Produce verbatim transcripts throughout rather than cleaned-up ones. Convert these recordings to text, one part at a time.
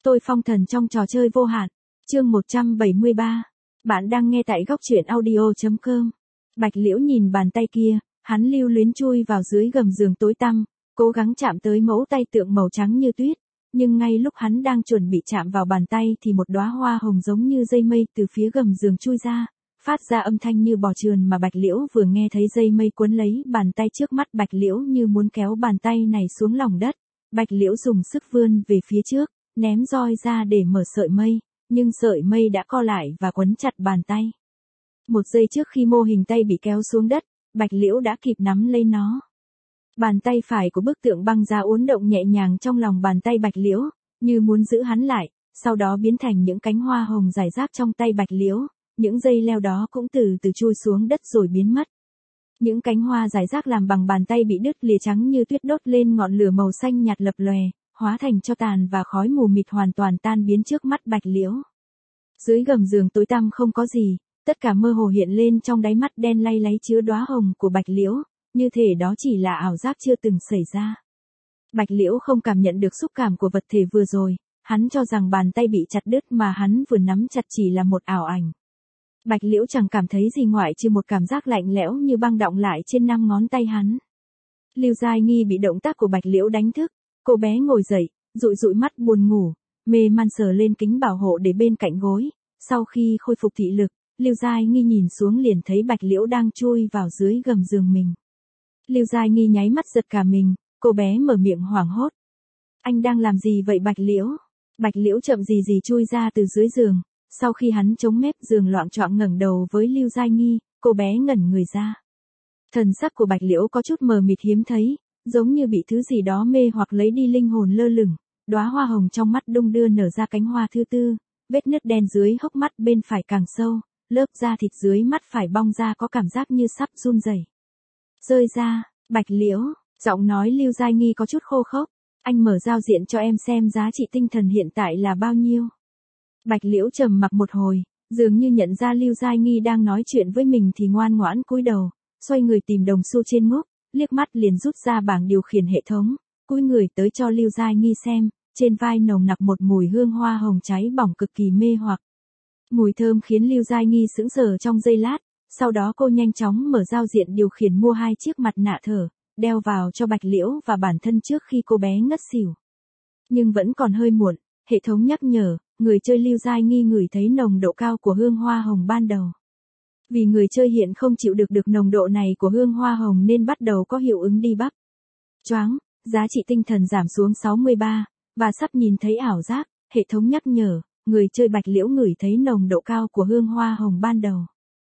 tôi phong thần trong trò chơi vô hạn. Chương một trăm bảy mươi ba. Bạn đang nghe tại góc truyện audio chấm com. Bạch Liễu nhìn bàn tay kia, hắn lưu luyến chui vào dưới gầm giường tối tăm, cố gắng chạm tới mẫu tay tượng màu trắng như tuyết, nhưng ngay lúc hắn đang chuẩn bị chạm vào bàn tay thì một đóa hoa hồng giống như dây mây từ phía gầm giường chui ra, phát ra âm thanh như bò trườn mà Bạch Liễu vừa nghe thấy dây mây cuốn lấy bàn tay trước mắt Bạch Liễu như muốn kéo bàn tay này xuống lòng đất. Bạch Liễu dùng sức vươn về phía trước, ném roi ra để mở sợi mây, nhưng sợi mây đã co lại và quấn chặt bàn tay. Một giây trước khi mô hình tay bị kéo xuống đất, Bạch Liễu đã kịp nắm lấy nó. Bàn tay phải của bức tượng băng giá uốn động nhẹ nhàng trong lòng bàn tay Bạch Liễu, như muốn giữ hắn lại, sau đó biến thành những cánh hoa hồng rải rác trong tay Bạch Liễu, những dây leo đó cũng từ từ chui xuống đất rồi biến mất. Những cánh hoa rải rác làm bằng bàn tay bị đứt lìa trắng như tuyết đốt lên ngọn lửa màu xanh nhạt lập lòe, hóa thành tro tàn và khói mù mịt hoàn toàn tan biến trước mắt Bạch Liễu. Dưới gầm giường tối tăm không có gì, tất cả mơ hồ hiện lên trong đáy mắt đen lay láy chứa đóa hồng của Bạch Liễu, như thể đó chỉ là ảo giác chưa từng xảy ra. Bạch Liễu không cảm nhận được xúc cảm của vật thể vừa rồi, hắn cho rằng bàn tay bị chặt đứt mà hắn vừa nắm chặt chỉ là một ảo ảnh. Bạch Liễu chẳng cảm thấy gì ngoại trừ một cảm giác lạnh lẽo như băng đọng lại trên năm ngón tay hắn. Lưu Giai Nghi bị động tác của Bạch Liễu đánh thức, cô bé ngồi dậy, dụi dụi mắt buồn ngủ, mê man sờ lên kính bảo hộ để bên cạnh gối. Sau khi khôi phục thị lực, Lưu Giai Nghi nhìn xuống liền thấy Bạch Liễu đang chui vào dưới gầm giường mình. Lưu Giai Nghi nháy mắt giật cả mình, cô bé mở miệng hoảng hốt. Anh đang làm gì vậy Bạch Liễu? Bạch Liễu chậm gì gì chui ra từ dưới giường. Sau khi hắn chống mép giường loạng choạng ngẩng đầu với Lưu Giai Nghi, cô bé ngẩn người ra. Thần sắc của Bạch Liễu có chút mờ mịt hiếm thấy, giống như bị thứ gì đó mê hoặc lấy đi linh hồn lơ lửng. Đóa hoa hồng trong mắt đung đưa nở ra cánh hoa thứ tư, vết nứt đen dưới hốc mắt bên phải càng sâu, lớp da thịt dưới mắt phải bong ra có cảm giác như sắp run rẩy. Rơi ra, Bạch Liễu, giọng nói Lưu Giai Nghi có chút khô khốc. Anh mở giao diện cho em xem giá trị tinh thần hiện tại là bao nhiêu. Bạch Liễu trầm mặc một hồi, dường như nhận ra Lưu Giai Nghi đang nói chuyện với mình thì ngoan ngoãn cúi đầu, xoay người tìm đồng xu trên ngúc, liếc mắt liền rút ra bảng điều khiển hệ thống, cúi người tới cho Lưu Giai Nghi xem, trên vai nồng nặc một mùi hương hoa hồng cháy bỏng cực kỳ mê hoặc. Mùi thơm khiến Lưu Giai Nghi sững sờ trong giây lát, sau đó cô nhanh chóng mở giao diện điều khiển mua hai chiếc mặt nạ thở, đeo vào cho Bạch Liễu và bản thân trước khi cô bé ngất xỉu. Nhưng vẫn còn hơi muộn, hệ thống nhắc nhở, người chơi Lưu Giai Nghi ngửi thấy nồng độ cao của hương hoa hồng ban đầu. Vì người chơi hiện không chịu được được nồng độ này của hương hoa hồng nên bắt đầu có hiệu ứng đi bắp. Choáng, giá trị tinh thần giảm xuống sáu mươi ba, và sắp nhìn thấy ảo giác, hệ thống nhắc nhở, người chơi Bạch Liễu ngửi thấy nồng độ cao của hương hoa hồng ban đầu.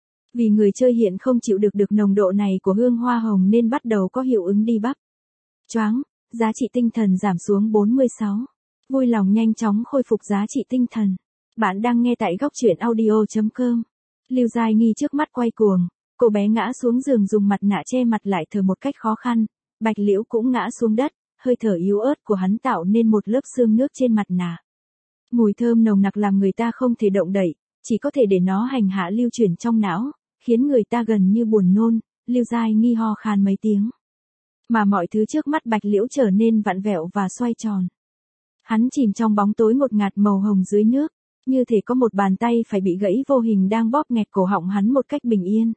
Vì người chơi hiện không chịu được được nồng độ này của hương hoa hồng nên bắt đầu có hiệu ứng đi bắp. Choáng, giá trị tinh thần giảm xuống bốn mươi sáu. Vui lòng nhanh chóng khôi phục giá trị tinh thần. Bạn đang nghe tại góc truyện audio chấm com. Lưu Giai Nghi trước mắt quay cuồng, cô bé ngã xuống giường dùng mặt nạ che mặt lại thở một cách khó khăn. Bạch Liễu cũng ngã xuống đất, hơi thở yếu ớt của hắn tạo nên một lớp sương nước trên mặt nạ. Mùi thơm nồng nặc làm người ta không thể động đậy, chỉ có thể để nó hành hạ lưu chuyển trong não, khiến người ta gần như buồn nôn. Lưu Giai Nghi ho khan mấy tiếng. Mà mọi thứ trước mắt Bạch Liễu trở nên vặn vẹo và xoay tròn. Hắn chìm trong bóng tối ngột ngạt màu hồng dưới nước, như thể có một bàn tay phải bị gãy vô hình đang bóp nghẹt cổ họng hắn một cách bình yên.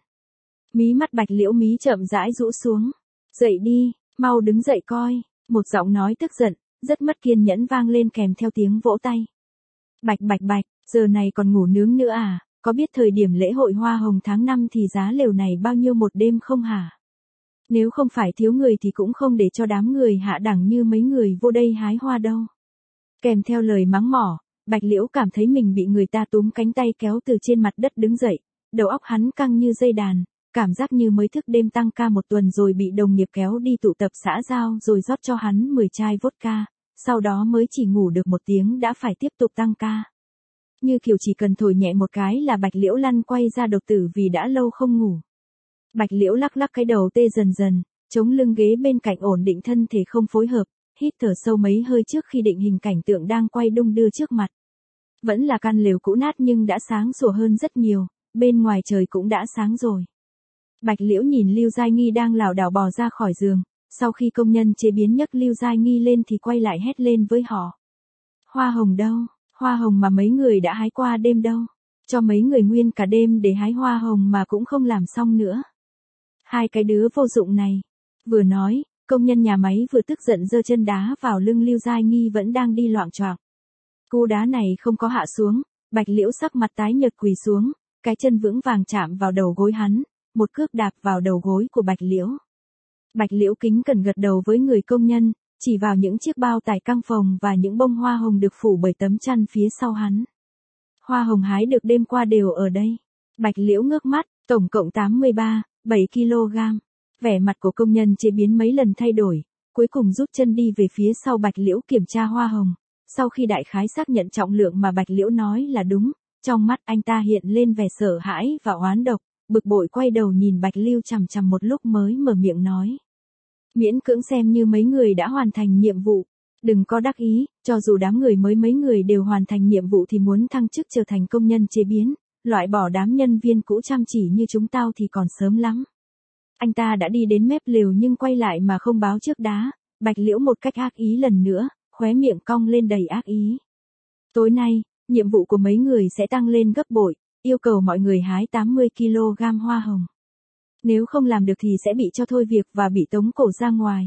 Mí mắt Bạch Liễu mí chậm rãi rũ xuống. Dậy đi, mau đứng dậy coi, một giọng nói tức giận, rất mất kiên nhẫn vang lên kèm theo tiếng vỗ tay. Bạch bạch bạch, giờ này còn ngủ nướng nữa à, có biết thời điểm lễ hội hoa hồng tháng năm thì giá lều này bao nhiêu một đêm không hả? Nếu không phải thiếu người thì cũng không để cho đám người hạ đẳng như mấy người vô đây hái hoa đâu. Kèm theo lời mắng mỏ, Bạch Liễu cảm thấy mình bị người ta túm cánh tay kéo từ trên mặt đất đứng dậy, đầu óc hắn căng như dây đàn, cảm giác như mới thức đêm tăng ca một tuần rồi bị đồng nghiệp kéo đi tụ tập xã giao rồi rót cho hắn mười chai vodka, sau đó mới chỉ ngủ được một tiếng đã phải tiếp tục tăng ca. Như kiểu chỉ cần thổi nhẹ một cái là Bạch Liễu lăn quay ra đột tử vì đã lâu không ngủ. Bạch Liễu lắc lắc cái đầu tê dần dần, chống lưng ghế bên cạnh ổn định thân thể không phối hợp, hít thở sâu mấy hơi trước khi định hình cảnh tượng đang quay đung đưa trước mặt. Vẫn là căn lều cũ nát nhưng đã sáng sủa hơn rất nhiều, bên ngoài trời cũng đã sáng rồi. Bạch Liễu nhìn Lưu Giai Nghi đang lảo đảo bò ra khỏi giường, sau khi công nhân chế biến nhấc Lưu Giai Nghi lên thì quay lại hét lên với họ. Hoa hồng đâu, hoa hồng mà mấy người đã hái qua đêm đâu, cho mấy người nguyên cả đêm để hái hoa hồng mà cũng không làm xong nữa. Hai cái đứa vô dụng này. Vừa nói, công nhân nhà máy vừa tức giận giơ chân đá vào lưng Lưu Giai Nghi vẫn đang đi loạng choạng. Cú đá này không có hạ xuống, Bạch Liễu sắc mặt tái nhợt quỳ xuống, cái chân vững vàng chạm vào đầu gối hắn, một cước đạp vào đầu gối của Bạch Liễu. Bạch Liễu kính cẩn gật đầu với người công nhân, chỉ vào những chiếc bao tải căng phòng và những bông hoa hồng được phủ bởi tấm chăn phía sau hắn. Hoa hồng hái được đêm qua đều ở đây. Bạch Liễu ngước mắt, tổng cộng tám mươi ba, bảy ki lô gam. Vẻ mặt của công nhân chế biến mấy lần thay đổi, cuối cùng rút chân đi về phía sau Bạch Liễu kiểm tra hoa hồng. Sau khi đại khái xác nhận trọng lượng mà Bạch Liễu nói là đúng, trong mắt anh ta hiện lên vẻ sợ hãi và oán độc, bực bội quay đầu nhìn Bạch Lưu chằm chằm một lúc mới mở miệng nói. Miễn cưỡng xem như mấy người đã hoàn thành nhiệm vụ, đừng có đắc ý, cho dù đám người mới mấy người đều hoàn thành nhiệm vụ thì muốn thăng chức trở thành công nhân chế biến, loại bỏ đám nhân viên cũ chăm chỉ như chúng tao thì còn sớm lắm. Anh ta đã đi đến mép lều nhưng quay lại mà không báo trước đá, Bạch Liễu một cách ác ý lần nữa, khóe miệng cong lên đầy ác ý. Tối nay, nhiệm vụ của mấy người sẽ tăng lên gấp bội, yêu cầu mọi người hái tám mươi ki lô gam hoa hồng. Nếu không làm được thì sẽ bị cho thôi việc và bị tống cổ ra ngoài.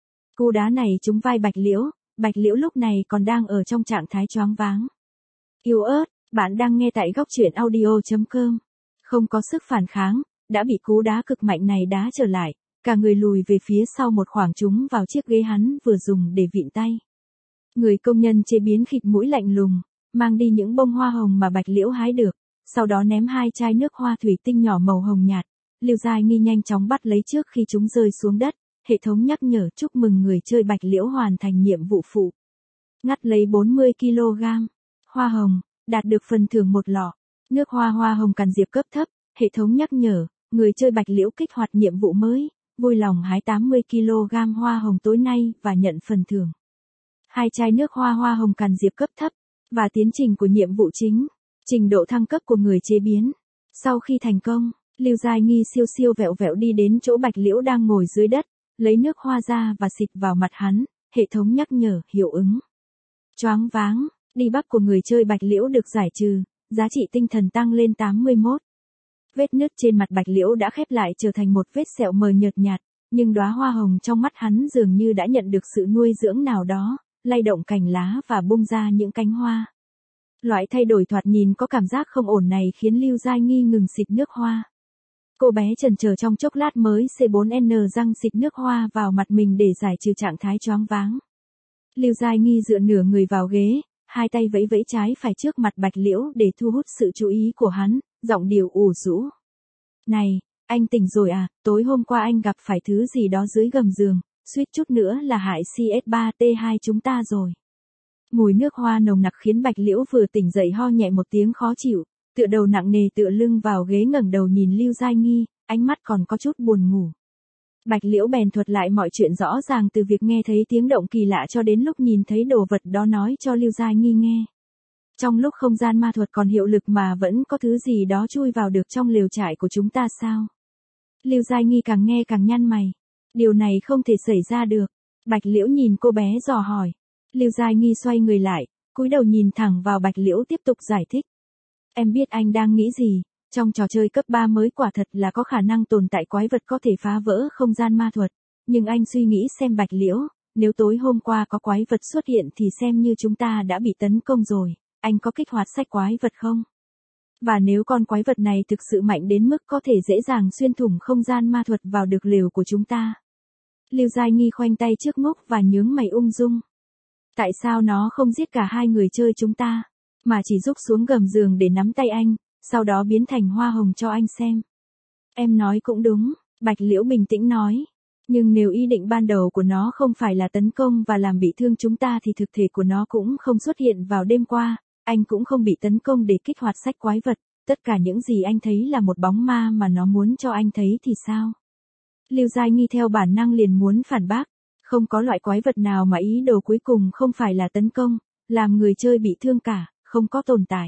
Cú đá này trúng vai Bạch Liễu, Bạch Liễu lúc này còn đang ở trong trạng thái choáng váng. Yêu ớt, bạn đang nghe tại góc truyện audio chấm com. Không có sức phản kháng, đã bị cú đá cực mạnh này đá trở lại, cả người lùi về phía sau một khoảng trúng vào chiếc ghế hắn vừa dùng để vịn tay. Người công nhân chế biến khịt mũi lạnh lùng, mang đi những bông hoa hồng mà Bạch Liễu hái được, sau đó ném hai chai nước hoa thủy tinh nhỏ màu hồng nhạt. Lưu Giai Nghi nhanh chóng bắt lấy trước khi chúng rơi xuống đất, hệ thống nhắc nhở chúc mừng người chơi Bạch Liễu hoàn thành nhiệm vụ phụ. Ngắt lấy bốn mươi ki lô gam hoa hồng, đạt được phần thưởng một lọ. Nước hoa hoa hồng càn diệp cấp thấp, hệ thống nhắc nhở, người chơi Bạch Liễu kích hoạt nhiệm vụ mới, vui lòng hái tám mươi ki lô gam hoa hồng tối nay và nhận phần thưởng. Hai chai nước hoa hoa hồng càn diệp cấp thấp, và tiến trình của nhiệm vụ chính, trình độ thăng cấp của người chế biến. Sau khi thành công, Lưu Giai Nghi siêu siêu vẹo vẹo đi đến chỗ Bạch Liễu đang ngồi dưới đất, lấy nước hoa ra và xịt vào mặt hắn, hệ thống nhắc nhở, hiệu ứng. Choáng váng, đi bắp của người chơi Bạch Liễu được giải trừ, giá trị tinh thần tăng lên tám mươi mốt. Vết nứt trên mặt Bạch Liễu đã khép lại trở thành một vết sẹo mờ nhợt nhạt, nhưng đóa hoa hồng trong mắt hắn dường như đã nhận được sự nuôi dưỡng nào đó, lay động cành lá và bung ra những cánh hoa. Loại thay đổi thoạt nhìn có cảm giác không ổn này khiến Lưu Giai Nghi ngừng xịt nước hoa. Cô bé chần chờ trong chốc lát mới xê bốn en răng xịt nước hoa vào mặt mình để giải trừ trạng thái choáng váng. Lưu Giai Nghi dựa nửa người vào ghế, hai tay vẫy vẫy trái phải trước mặt Bạch Liễu để thu hút sự chú ý của hắn, giọng điệu ủ rũ. Này, anh tỉnh rồi à, tối hôm qua anh gặp phải thứ gì đó dưới gầm giường, suýt chút nữa là hại xê ét ba tê hai chúng ta rồi. Mùi nước hoa nồng nặc khiến Bạch Liễu vừa tỉnh dậy ho nhẹ một tiếng khó chịu, tựa đầu nặng nề tựa lưng vào ghế ngẩng đầu nhìn Lưu Giai Nghi, ánh mắt còn có chút buồn ngủ. Bạch Liễu bèn thuật lại mọi chuyện rõ ràng từ việc nghe thấy tiếng động kỳ lạ cho đến lúc nhìn thấy đồ vật đó nói cho Lưu Giai Nghi nghe. Trong lúc không gian ma thuật còn hiệu lực mà vẫn có thứ gì đó chui vào được trong lều trại của chúng ta sao? Lưu Giai Nghi càng nghe càng nhăn mày. Điều này không thể xảy ra được. Bạch Liễu nhìn cô bé dò hỏi. Lưu Giai Nghi xoay người lại, cúi đầu nhìn thẳng vào Bạch Liễu tiếp tục giải thích. Em biết anh đang nghĩ gì, trong trò chơi cấp ba mới quả thật là có khả năng tồn tại quái vật có thể phá vỡ không gian ma thuật, nhưng anh suy nghĩ xem Bạch Liễu, nếu tối hôm qua có quái vật xuất hiện thì xem như chúng ta đã bị tấn công rồi, anh có kích hoạt sách quái vật không? Và nếu con quái vật này thực sự mạnh đến mức có thể dễ dàng xuyên thủng không gian ma thuật vào được lều của chúng ta. Lưu Giai Nghi khoanh tay trước ngốc và nhướng mày ung dung. Tại sao nó không giết cả hai người chơi chúng ta, mà chỉ rúc xuống gầm giường để nắm tay anh, sau đó biến thành hoa hồng cho anh xem? Em nói cũng đúng, Bạch Liễu bình tĩnh nói. Nhưng nếu ý định ban đầu của nó không phải là tấn công và làm bị thương chúng ta thì thực thể của nó cũng không xuất hiện vào đêm qua, anh cũng không bị tấn công để kích hoạt sách quái vật, tất cả những gì anh thấy là một bóng ma mà nó muốn cho anh thấy thì sao? Lưu Giai Nghi theo bản năng liền muốn phản bác, không có loại quái vật nào mà ý đồ cuối cùng không phải là tấn công, làm người chơi bị thương cả, không có tồn tại.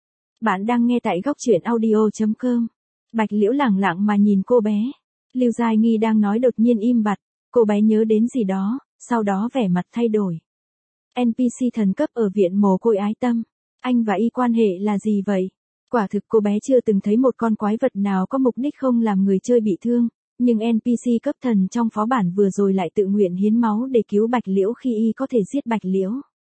Bạn đang nghe tại góc truyện audio chấm com. Bạch Liễu lẳng lặng mà nhìn cô bé. Lưu Giai Nghi đang nói đột nhiên im bặt, cô bé nhớ đến gì đó, sau đó vẻ mặt thay đổi. en pê xê thần cấp ở viện mồ côi ái tâm. Anh và y quan hệ là gì vậy? Quả thực cô bé chưa từng thấy một con quái vật nào có mục đích không làm người chơi bị thương, nhưng en pê xê cấp thần trong phó bản vừa rồi lại tự nguyện hiến máu để cứu Bạch Liễu khi y có thể giết Bạch Liễu.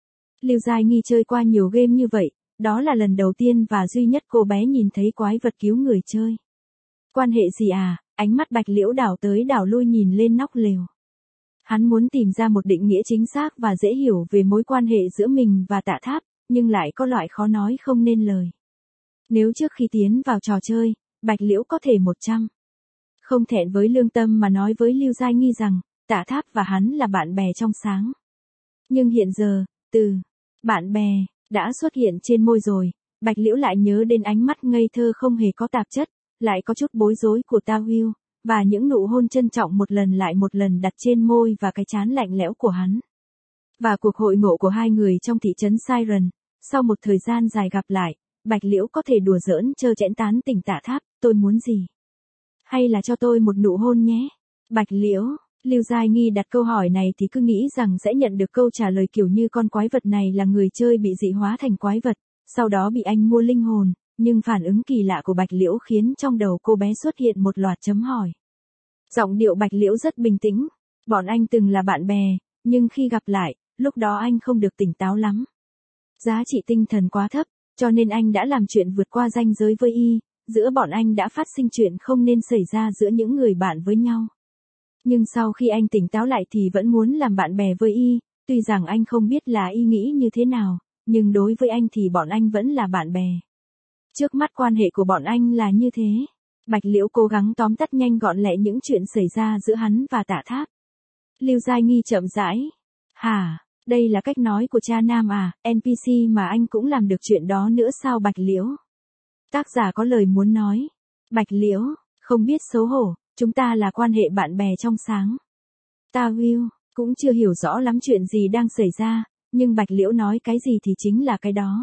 Lưu Giai Nghi chơi qua nhiều game như vậy, đó là lần đầu tiên và duy nhất cô bé nhìn thấy quái vật cứu người chơi. Quan hệ gì à? Ánh mắt Bạch Liễu đảo tới đảo lui nhìn lên nóc lều. Hắn muốn tìm ra một định nghĩa chính xác và dễ hiểu về mối quan hệ giữa mình và Tạ Tháp, nhưng lại có loại khó nói không nên lời. Nếu trước khi tiến vào trò chơi, Bạch Liễu có thể một trăm không thẹn với lương tâm mà nói với Lưu Giai Nghi rằng, Tạ Tháp và hắn là bạn bè trong sáng. Nhưng hiện giờ, từ bạn bè đã xuất hiện trên môi rồi, Bạch Liễu lại nhớ đến ánh mắt ngây thơ không hề có tạp chất, lại có chút bối rối của Ta Will, và những nụ hôn trân trọng một lần lại một lần đặt trên môi và cái trán lạnh lẽo của hắn. Và cuộc hội ngộ của hai người trong thị trấn Siren, sau một thời gian dài gặp lại, Bạch Liễu có thể đùa giỡn trơ trẽn tán tỉnh Tạ Tháp, tôi muốn gì? Hay là cho tôi một nụ hôn nhé? Bạch Liễu, Lưu Giai Nghi đặt câu hỏi này thì cứ nghĩ rằng sẽ nhận được câu trả lời kiểu như con quái vật này là người chơi bị dị hóa thành quái vật, sau đó bị anh mua linh hồn, nhưng phản ứng kỳ lạ của Bạch Liễu khiến trong đầu cô bé xuất hiện một loạt chấm hỏi. Giọng điệu Bạch Liễu rất bình tĩnh, bọn anh từng là bạn bè, nhưng khi gặp lại, lúc đó anh không được tỉnh táo lắm. Giá trị tinh thần quá thấp, cho nên anh đã làm chuyện vượt qua ranh giới với y, giữa bọn anh đã phát sinh chuyện không nên xảy ra giữa những người bạn với nhau. Nhưng sau khi anh tỉnh táo lại thì vẫn muốn làm bạn bè với y, tuy rằng anh không biết là y nghĩ như thế nào, nhưng đối với anh thì bọn anh vẫn là bạn bè. Trước mắt quan hệ của bọn anh là như thế. Bạch Liễu cố gắng tóm tắt nhanh gọn lẹ những chuyện xảy ra giữa hắn và Tạ Tháp. Lưu Giai Nghi chậm rãi. Hả, đây là cách nói của cha nam à, en pê xê mà anh cũng làm được chuyện đó nữa sao Bạch Liễu? Tác giả có lời muốn nói. Bạch Liễu, không biết xấu hổ, chúng ta là quan hệ bạn bè trong sáng. Ta Will, cũng chưa hiểu rõ lắm chuyện gì đang xảy ra, nhưng Bạch Liễu nói cái gì thì chính là cái đó.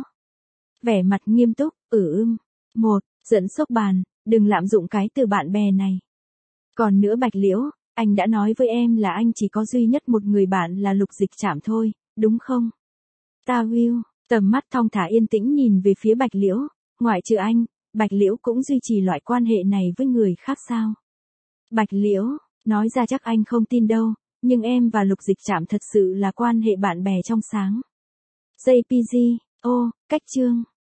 Vẻ mặt nghiêm túc, ừ ưm. Một, dẫn sốc bàn, đừng lạm dụng cái từ bạn bè này. Còn nữa Bạch Liễu, anh đã nói với em là anh chỉ có duy nhất một người bạn là Lục Dịch Trảm thôi, đúng không? Ta Will, tầm mắt thong thả yên tĩnh nhìn về phía Bạch Liễu, ngoại trừ anh, Bạch Liễu cũng duy trì loại quan hệ này với người khác sao? Bạch Liễu, nói ra chắc anh không tin đâu, nhưng em và Lục Dịch Trảm thật sự là quan hệ bạn bè trong sáng. gi pê giê, ô, cách chương.